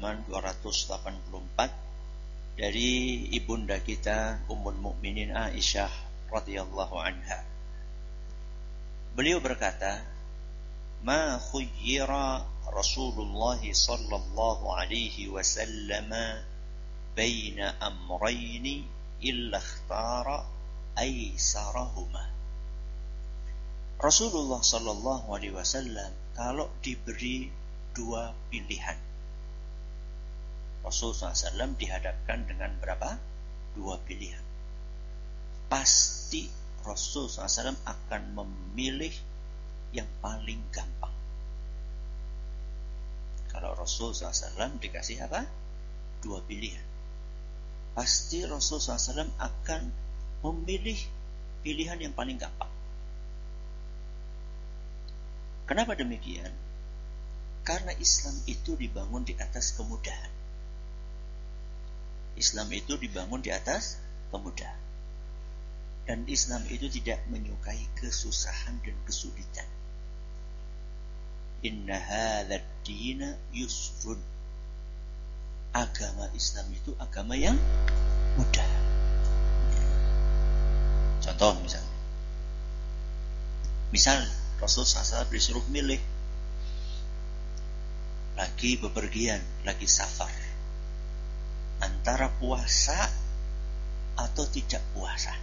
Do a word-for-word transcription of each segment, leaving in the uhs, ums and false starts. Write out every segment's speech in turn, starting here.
halaman dua ratus delapan puluh empat dari ibunda kita Ummul Mukminin Aisyah radhiyallahu anha. Beliau berkata, "Ma khuyyira Rasulullah sallallahu alaihi wasallam baina amrayni illa ikhtara aisarahuma." Rasulullah sallallahu alaihi wasallam kalau diberi dua pilihan, Rasulullah sallallahu alaihi wasallam dihadapkan dengan berapa? Dua pilihan. Pasti Rasulullah sallallahu alaihi wasallam akan memilih yang paling gampang. Kalau Rasulullah sallallahu alaihi wasallam dikasih apa? Dua pilihan, pasti Rasulullah sallallahu alaihi wasallam akan memilih pilihan yang paling gampang. Kenapa demikian? Karena Islam itu dibangun di atas kemudahan. Islam itu dibangun di atas kemudahan. Dan Islam itu tidak menyukai kesusahan dan kesulitan. Inna hadzal dina yusrun. Agama Islam itu agama yang mudah. Contoh misalnya. Misal Rasul sallallahu alaihi wasallam disuruh milih, lagi bepergian, lagi safar, antara puasa atau tidak puasa.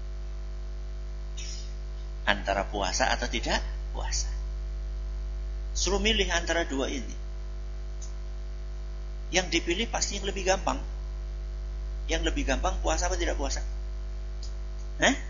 Antara puasa atau tidak puasa. Suruh milih antara dua ini. Yang dipilih pasti yang lebih gampang. Yang lebih gampang puasa atau tidak puasa? Hah?